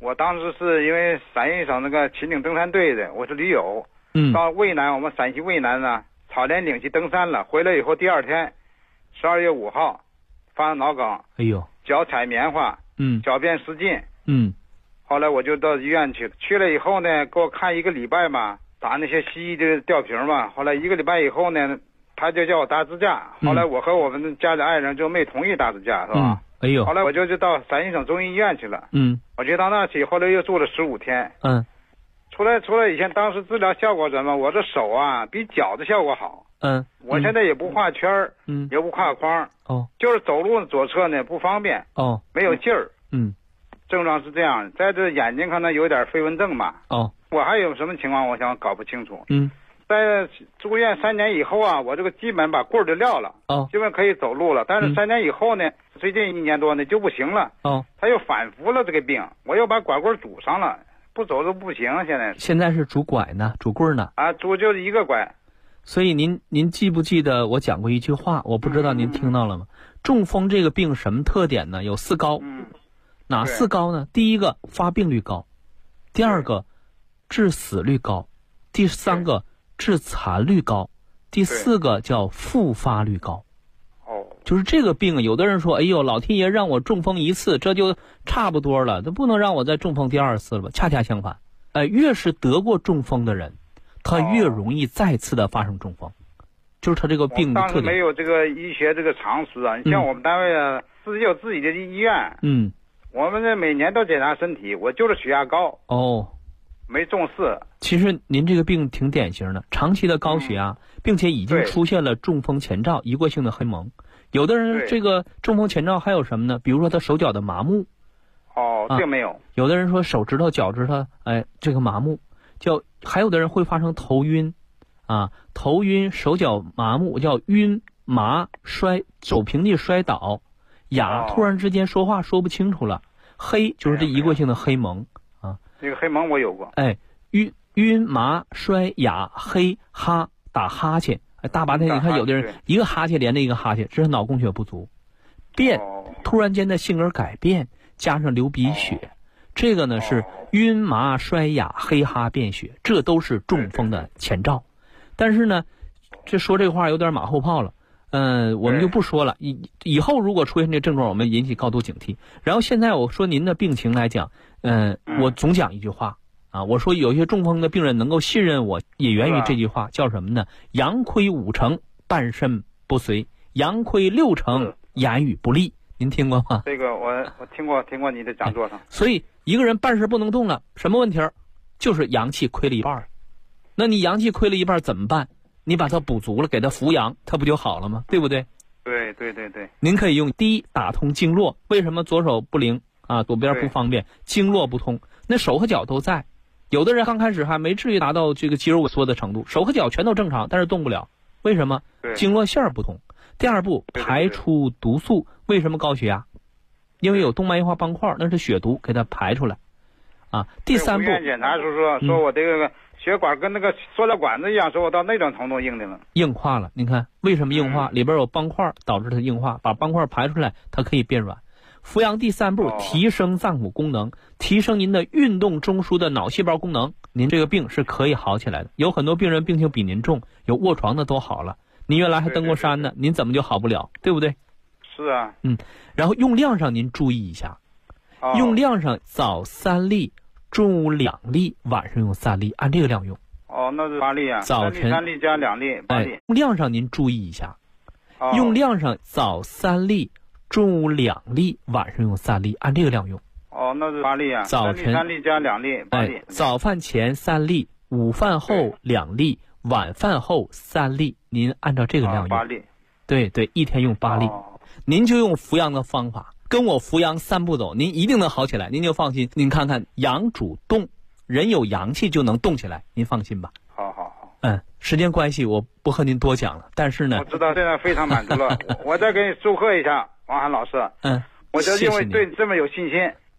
我当时是因为陕西省那个秦岭登山队的，我是驴友。到渭南，我们陕西渭南呢，草连岭去登山了。回来以后，第二天，12月5号，发生脑梗。 哎呦， 脚踩棉花，小便失禁。后来我就到医院去了。去了以后呢，给我看1个礼拜嘛，打那些西医的吊瓶嘛。后来1个礼拜以后呢，他就叫我搭支架。后来我和我们家里爱人就没同意搭支架，是吧？ 哎呦， 后来我就到陕西省中医医院去了。我就到那去，后来又住了15天。出来以前，当时治疗效果怎么？我这手啊，比脚的效果好。我现在也不画圈儿，也不画框。就是走路左侧呢不方便。没有劲儿。症状是这样，在这眼睛可能有点飞蚊症嘛。我还有什么情况？我想搞不清楚。在住院3年以后啊，我这个基本把棍儿就撂了。基本可以走路了。但是3年以后呢，最近1年多呢就不行了。他又反复了这个病，我又把拐棍拄上了。不走都不行，现在是拄拐呢，拄棍呢？拄就是1个拐。所以您记不记得我讲过一句话？我不知道您听到了吗？中风这个病什么特点呢？有4高。哪4高呢？第一个发病率高，第二个致死率高，第3个致残率高，第4个叫复发率高。就是这个病，有的人说，哎呦，老天爷让我中风1次，这就差不多了，他不能让我再中风第2次了吧？恰恰相反，越是得过中风的人，他越容易再次的发生中风，就是他这个病的特点。当时没有这个医学这个常识啊，你像我们单位啊，自己有自己的医院，我们这每年都检查身体，我就是血压高。没重视。其实您这个病挺典型的，长期的高血压，并且已经出现了中风前兆，移过性的黑蒙。有的人这个中风前兆还有什么呢？比如说他手脚的麻木。这没有。有的人说手指头、脚趾头，这个麻木，还有的人会发生头晕，头晕、手脚麻木，叫晕麻走平地摔倒，哑，突然之间说话说不清楚了。黑就是这移过性的黑蒙。这个黑蒙我有过。晕麻摔哑黑哈打哈欠。大白天你看有的人一个哈欠连着一个哈欠，这是脑供血不足。突然间的性格改变，加上流鼻血，这个呢是晕麻衰哑黑哈便血，这都是中风的前兆。但是呢，说这话有点马后炮了，我们就不说了。以后如果出现这症状，我们引起高度警惕。然后现在我说您的病情来讲，我总讲一句话。我说有些中风的病人能够信任我，也源于这句话，叫什么呢？阳亏5成，半身不遂；阳亏6成，言语不利。您听过吗？这个我听过你的讲座上。所以一个人半身不能动了，什么问题？就是阳气亏了一半。那你阳气亏了一半怎么办？你把它补足了，给它扶阳，它不就好了吗？对不对？对。您可以用第一打通经络。为什么左手不灵左边不方便？经络不通，那手和脚都在。有的人刚开始还没至于达到这个肌肉萎缩的程度，手和脚全都正常，但是动不了。为什么？经络线不通。第二步，排出毒素。为什么高血压？因为有动脉硬化斑块，那是血毒，给它排出来。第三步，检查说我这个血管跟那个塑料管子一样，说我到那种程度硬的了，硬化了。你看为什么硬化？里边有斑块导致它硬化，把斑块排出来，它可以变软。扶阳第三步，提升脏腑功能，提升您的运动中枢的脑细胞功能，您这个病是可以好起来的。有很多病人病情比您重，有卧床的都好了，您原来还登过山呢，您怎么就好不了？对不对？是啊。然后用量上您注意一下，用量上早3粒，中午2粒，晚上用3粒，按这个量用。那是8粒啊。早晨3粒加2粒，8粒。用量上您注意一下，用量上早3粒。中午2粒，晚上用3粒，按这个量用。那是8粒啊。早晨3粒加2粒，8粒。早饭前3粒，午饭后2粒，晚饭后3粒，您按照这个量用。8粒。对，一天用8粒。您就用扶阳的方法，跟我扶阳3步走，您一定能好起来，您就放心。您看看，阳主动，人有阳气就能动起来，您放心吧。好。时间关系，我不和您多讲了，但是呢，我知道现在非常满足了。我再给你祝贺一下。王涵老师，我就因为对你这么有信心，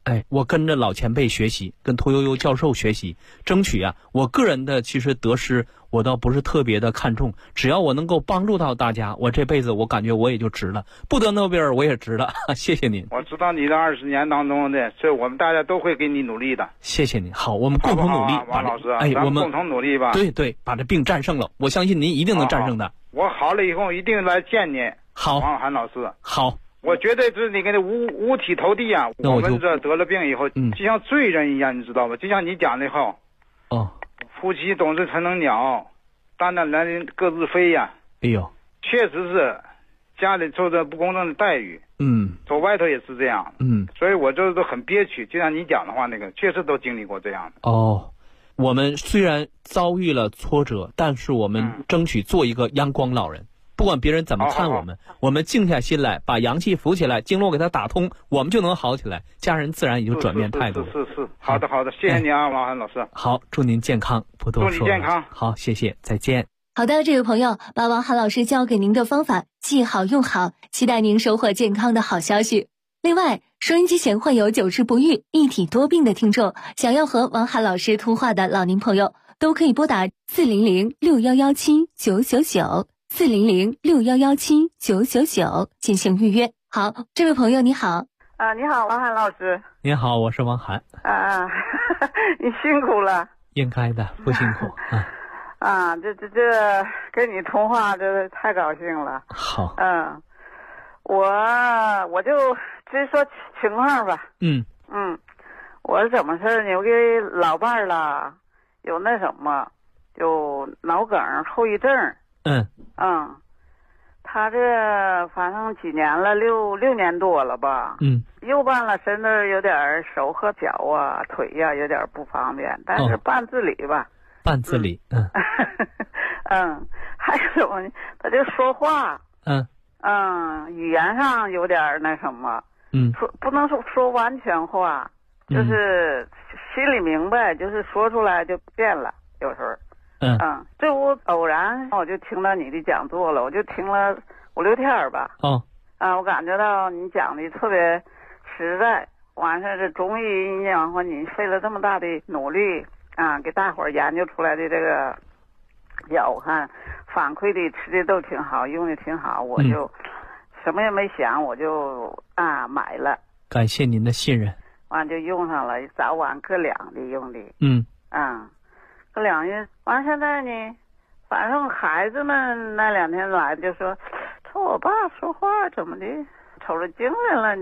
我跟着老前辈学习，跟屠呦呦教授学习，争取啊，我个人的其实得失我倒不是特别的看重，只要我能够帮助到大家，我这辈子我感觉我也就值了，不得诺贝尔我也值了。谢谢您。 我知道你的20年当中的，所以我们大家都会给你努力的。 谢谢您。好，我们共同努力， 王老师， 我们共同努力吧。 对，把这病战胜了，我相信您一定能战胜的。 我好了以后一定来见你。 好， 王涵老师。 好。 我绝对是你给他五体投地啊！我们这得了病以后，就像罪人一样，你知道吧？就像你讲的话，夫妻总是成能鸟，但那男人各自飞呀。 哎呦， 确实是家里受着不公正的待遇，走外头也是这样，所以我这都很憋屈。就像你讲的话，那个确实都经历过这样的。 我们虽然遭遇了挫折，但是我们争取做一个阳光老人。不管别人怎么看我们，我们静下心来，把阳气扶起来，经络给它打通，我们就能好起来，家人自然也就转变态度。 是，好的，谢谢你啊，王涵老师。 好，祝您健康，不多说。 祝你健康。 好，谢谢，再见。 好的，这位朋友，把王涵老师教给您的方法记好用好，期待您收获健康的好消息。另外，收音机前患有久治不愈、一体多病的听众，想要和王涵老师通话的老年朋友，都可以拨打400-6117-999。400-6117-999进行预约。好，这位朋友你好。 你好，王涵老师。 你好，我是王涵。 你辛苦了。 应该的，不辛苦。 这跟你通话，这太高兴了。 好。 我就直说情况吧。我是怎么事呢？我给老伴儿了，有那什么，有脑梗后遗症。他这反正几年了，六年多了吧。右半了身子有点手和脚啊、腿呀有点不方便，但是半自理吧。 半自理。 还有什么呢？他就说话。语言上有点那什么。说不能说完全话，就是心里明白，就是说出来就变了，有时候。这我偶然我就听到你的讲座了，我就听了5、6天吧。我感觉到你讲的特别实在，完事这中医你讲话你费了这么大的努力给大伙儿研究出来的这个药，我看反馈的吃的都挺好，用的挺好，我就什么也没想，我就买了。 感谢您的信任。 完就用上了，早晚各2的用的。各2月，完现在呢，反正孩子们那2天来就说我爸说话怎么的，瞅着精神了呢。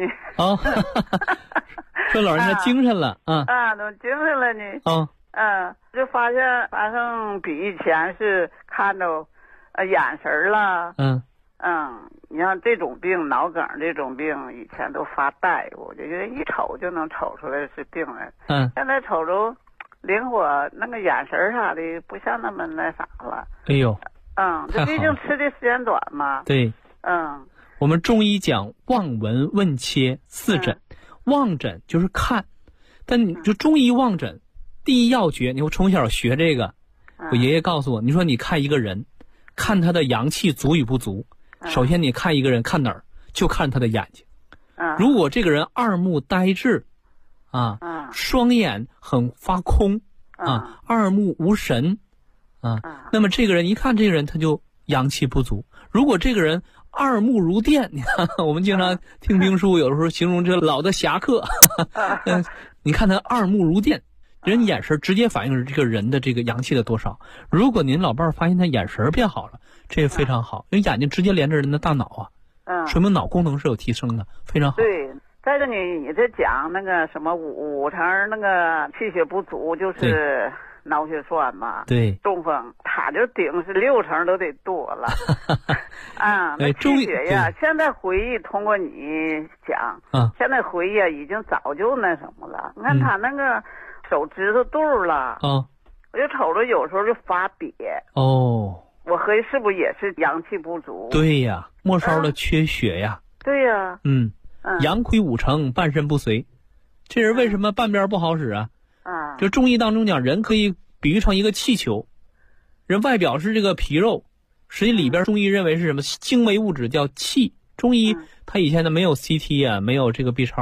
说老人家精神了。 都精神了呢。就发现反正比以前是看到眼神了。你像这种病，脑梗这种病，以前都发呆，我就觉得一瞅就能瞅出来是病人。现在瞅着灵活，那个眼神啥的不像那么那啥了。 哎呦， 这毕竟吃的时间短嘛。 对。我们中医讲望闻问切4诊，望诊就是看，但你就中医望诊，第一要诀，我从小学这个，我爷爷告诉我，你说你看一个人，看他的阳气足与不足，首先你看一个人看哪儿，就看他的眼睛。如果这个人二目呆滞，双眼很发空，二目无神，那么这个人一看这个人他就阳气不足。如果这个人二目如电，你看我们经常听兵书，有的时候形容这老的侠客，你看他二目如电，人眼神直接反映着这个人的这个阳气的多少。如果您老伴儿发现他眼神变好了，这也非常好，因为眼睛直接连着人的大脑说明脑功能是有提升的，非常好。 对，再者你这讲那个什么5成那个气血不足，就是脑血栓嘛。 对， 中风，他就顶是6成都得多了。那气血呀，现在回忆通过你讲，现在回忆已经早就那什么了。你看他那个手指头肚了，我就瞅着有时候就发瘪。我合计是不是也是阳气不足？ 对呀，末梢的缺血呀。 对呀。 阳亏5成，半身不遂。这人为什么半边不好使啊？就中医当中讲，人可以比喻成一个气球，人外表是这个皮肉，实际里边中医认为是什么精微物质叫气。中医他以前的没有 CT 没有这个 B 超，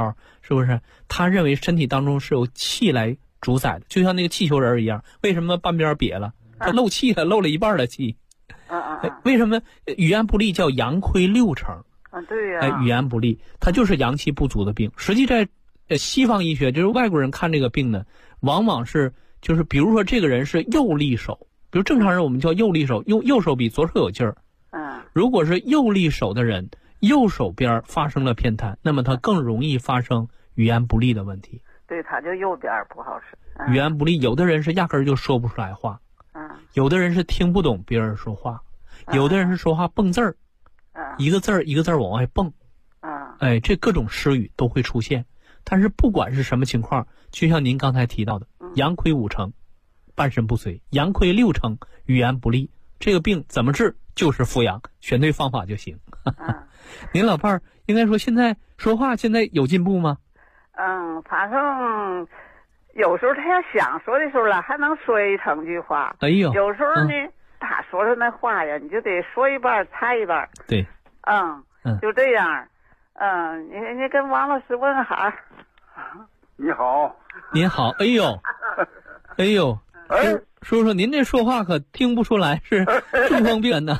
是不是？他认为身体当中是由气来主宰的，就像那个气球人一样。为什么半边瘪了？他漏气了，漏了一半的气。为什么语言不利叫阳亏六成？ 对呀。 语言不利，它就是阳气不足的病。实际在西方医学，就是外国人看这个病呢，往往是就是比如说这个人是右利手，比如正常人我们叫右利手，右手比左手有劲儿。如果是右利手的人，右手边发生了偏瘫，那么他更容易发生语言不利的问题。 对，他就右边不好使。 语言不利，有的人是压根儿就说不出来话。有的人是听不懂别人说话，有的人是说话蹦字儿，一个字儿一个字儿往外蹦，这各种失语都会出现。但是不管是什么情况，就像您刚才提到的，阳亏5成，半身不遂；阳亏6成，语言不利。这个病怎么治？就是复阳，选对方法就行。您老伴儿应该说现在说话现在有进步吗？ 反正有时候他要想说的时候了，还能说一整句话。 哎呦， 有时候呢，他说的那话呀，你就得说一半猜一半。 对， 就这样。你跟王老师问好。 你好。 您好。哎呦，哎呦，叔叔，您这说话可听不出来是中风病人呢。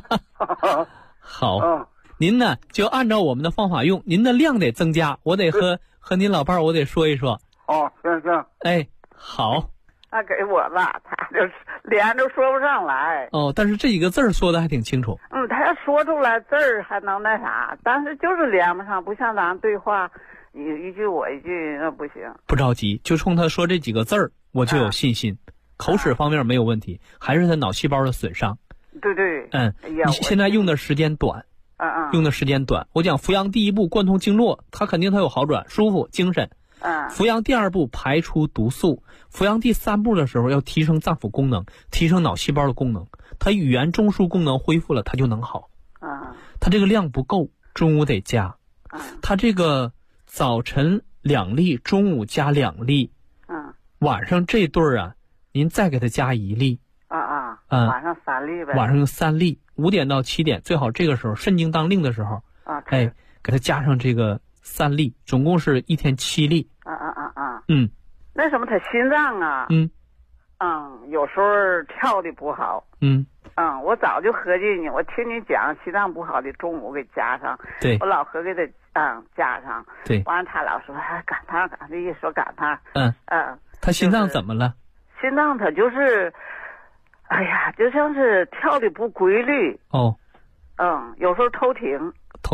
好，您呢就按照我们的方法用，您的量得增加，我得和您老伴儿我得说一说。 行。 哎，好。 那给我吧，他就连着说不上来。 但是这几个字儿说的还挺清楚。 他要说出来字儿还能那啥，但是就是连不上，不像咱对话，一句我一句那不行。不着急，就冲他说这几个字儿，我就有信心。口齿方面没有问题，还是他脑细胞的损伤。 对。 你现在用的时间短。用的时间短。我讲扶阳第一步贯通经络，他肯定他有好转，舒服，精神。扶阳第二步排出毒素，扶阳第3步的时候要提升脏腑功能，提升脑细胞的功能，他语言中枢功能恢复了，他就能好。他这个量不够，中午得加。他这个早晨2粒，中午加2粒。晚上这对儿啊，您再给他加1粒。 晚上3粒呗。 晚上用3粒，5点到7点，最好这个时候肾经当令的时候。给他加上这个3粒，总共是1天7粒。 那什么，他心脏啊，有时候跳的不好。我早就合计你，我听你讲心脏不好的，中午给加上。 对， 我老合计得加上。 对， 完了他老说赶趟，这一说赶趟。 他心脏怎么了？ 心脏他就是，哎呀，就像是跳的不规律。有时候偷停。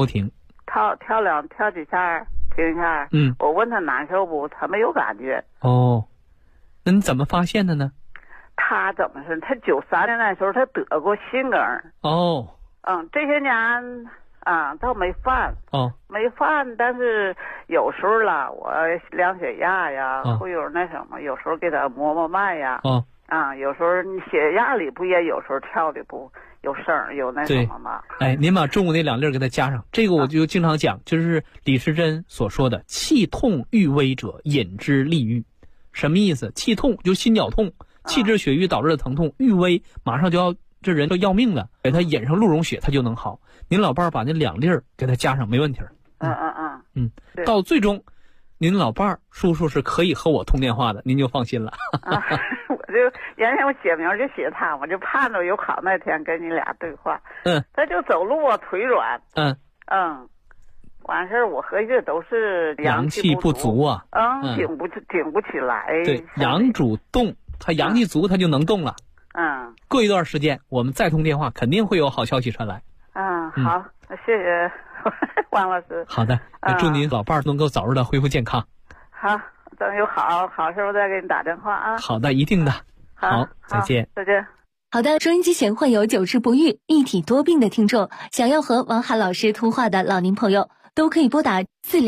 跳几下停一下。我问他难受不，他没有感觉。 那你怎么发现的呢？ 他怎么是？他93年那时候他得过心梗。这些年倒没犯。没犯，但是有时候了，我量血压呀，会有那什么，有时候给他摸脉呀。有时候你血压里不也有时候跳的不有声有那什么吗？ 您把中午那2粒给他加上，这个我就经常讲，就是李时珍所说的气痛郁微者引之利郁。什么意思？气痛就心绞痛，气滞血瘀导致的疼痛，郁微马上就要这人就要命了，给他引上鹿茸血他就能好。您老伴儿把那2粒给他加上没问题。到最终您老伴儿叔叔是可以和我通电话的，您就放心了。 我就原先我写名就写他，我就盼着有好那天跟你俩对话。他就走路啊腿软。完事儿我合计这都是阳气不足啊。 顶不起来。 对，阳主动，他阳气足他就能动了。过一段时间我们再通电话，肯定会有好消息传来。 好，谢谢王老师。 好的，祝您老伴儿能够早日的恢复健康。 好，等有好时候再给你打电话啊。 好的，一定的。好，再见。 再见。 好的，收音机前患有久治不愈、一体多病的听众，想要和王涵老师通话的老年朋友，都可以拨打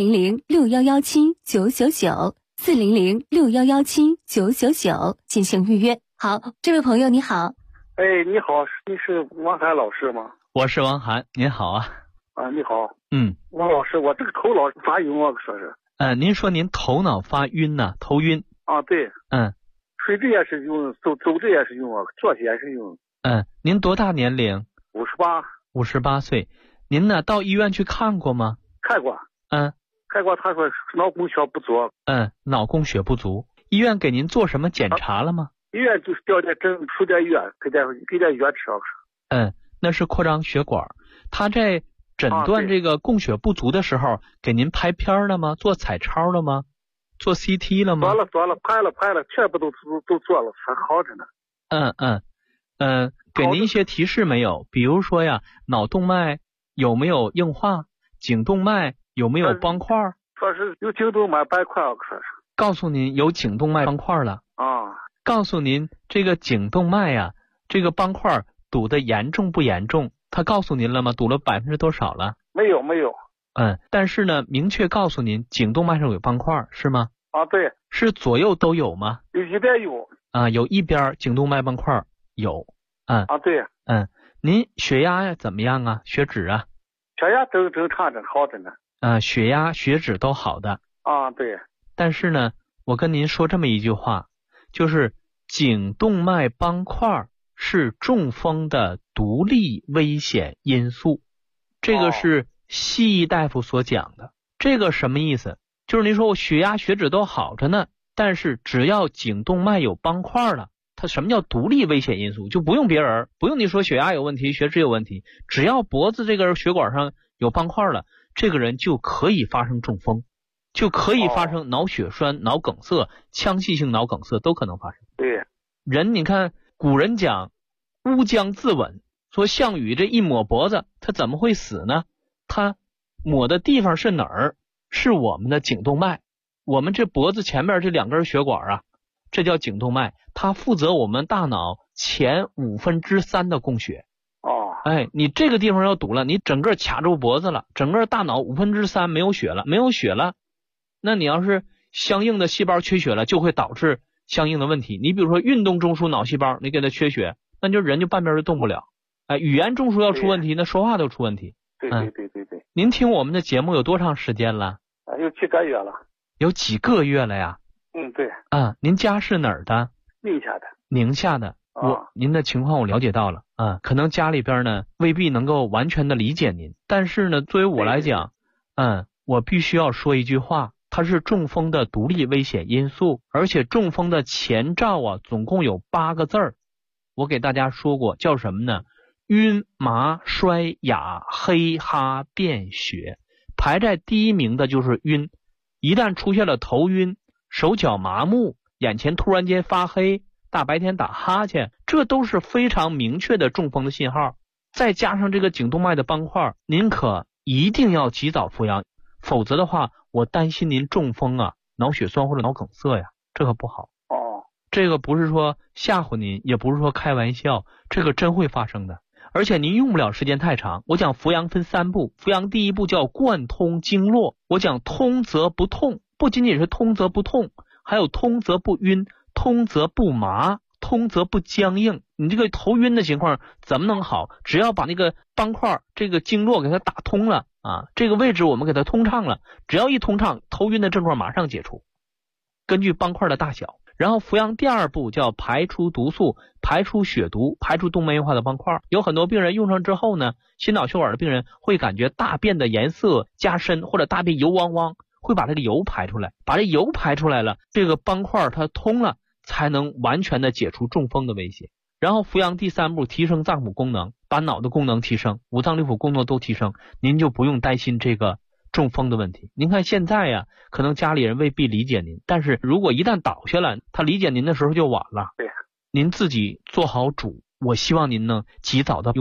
400-6117-999，400-6117-999进行预约。好，这位朋友你好。 你好，你是王涵老师吗？ 我是王涵，您好啊。 你好。王老师，我这个头脑发晕，我说是。 您说您头脑发晕呢？头晕。 对。睡着也是晕，走着也是晕，坐下也是晕。 您多大年龄 ？58。 58岁。您呢到医院去看过吗？ 看过。 开过他说脑供血不足。 脑供血不足。医院给您做什么检查了吗？ 医院就是调点输点药，给点药吃。 那是扩张血管。他在诊断这个供血不足的时候，给您拍片了吗？做彩超了吗？做 CT 了吗？ 做了，拍了，全部都做了，还好着呢。 给您一些提示没有？比如说呀，脑动脉有没有硬化？颈动脉有没有斑块？ 说是有颈动脉斑块，说是。 告诉您有颈动脉斑块了。告诉您这个颈动脉呀，这个斑块堵得严重不严重？他告诉您了吗？堵了多少了？ 没有。 但是呢，明确告诉您颈动脉上有斑块是吗？ 对。 是左右都有吗？ 有一边有。 有一边颈动脉斑块有。 对。 您血压呀怎么样啊？血脂啊？ 血压正常着，好着呢。 血压、血脂都好的。 对。 但是呢，我跟您说这么一句话，就是颈动脉斑块是中风的独立危险因素，这个是西医大夫所讲的。这个什么意思？就是您说我血压血脂都好着呢，但是只要颈动脉有斑块了，它什么叫独立危险因素？就不用别人，不用你说血压有问题血脂有问题，只要脖子这根血管上有斑块了，这个人就可以发生中风，就可以发生脑血栓、脑梗塞、腔隙性脑梗塞都可能发生。 对。 人你看古人讲乌江自刎，说项羽这一抹脖子他怎么会死呢？他抹的地方是哪儿？是我们的颈动脉。我们这脖子前面这两根血管啊，这叫颈动脉，它负责我们大脑前3/5的供血。你这个地方要堵了，你整个卡住脖子了，整个大脑3/5没有血了，那你要是相应的细胞缺血了，就会导致相应的问题。你比如说运动中枢脑细胞，你给它缺血，那就人就半边就动不了。语言中枢要出问题，那说话都出问题。 对。 您听我们的节目有多长时间了？ 有几个月了。 有几个月了呀？ 对。 您家是哪儿的？宁夏的。您的情况我了解到了。可能家里边呢未必能够完全的理解您，但是呢作为我来讲，我必须要说一句话，它是中风的独立危险因素，而且中风的前兆总共有8个字儿，我给大家说过，叫什么呢？晕、麻、衰、哑、黑、哈、便、血。排在第一名的就是晕，一旦出现了头晕、手脚麻木、眼前突然间发黑、大白天打哈欠，这都是非常明确的中风的信号。再加上这个颈动脉的斑块，您可一定要及早服药，否则的话我担心您中风脑血栓或者脑梗塞呀，这可不好。这个不是说吓唬您，也不是说开玩笑，这个真会发生的。而且您用不了时间太长。我讲扶阳分3步，扶阳第一步叫贯通经络，我讲通则不痛，不仅仅是通则不痛，还有通则不晕，通则不麻，通则不僵硬。你这个头晕的情况怎么能好？只要把那个斑块这个经络给它打通了这个位置我们给它通畅了，只要一通畅，头晕的症状马上解除，根据斑块的大小。然后扶阳第2步叫排出毒素，排出血毒，排出动脉硬化的斑块。有很多病人用上之后呢，心脑血管的病人会感觉大便的颜色加深，或者大便油汪汪，会把这个油排出来，把这油排出来了，这个斑块它通了，才能完全的解除中风的威胁。然后扶阳第3步提升脏腑功能，把脑的功能提升，五脏六腑功能都提升，您就不用担心这个中风的问题。您看现在可能家里人未必理解您，但是如果一旦倒下了，他理解您的时候就晚了。 对， 您自己做好主，我希望您呢及早的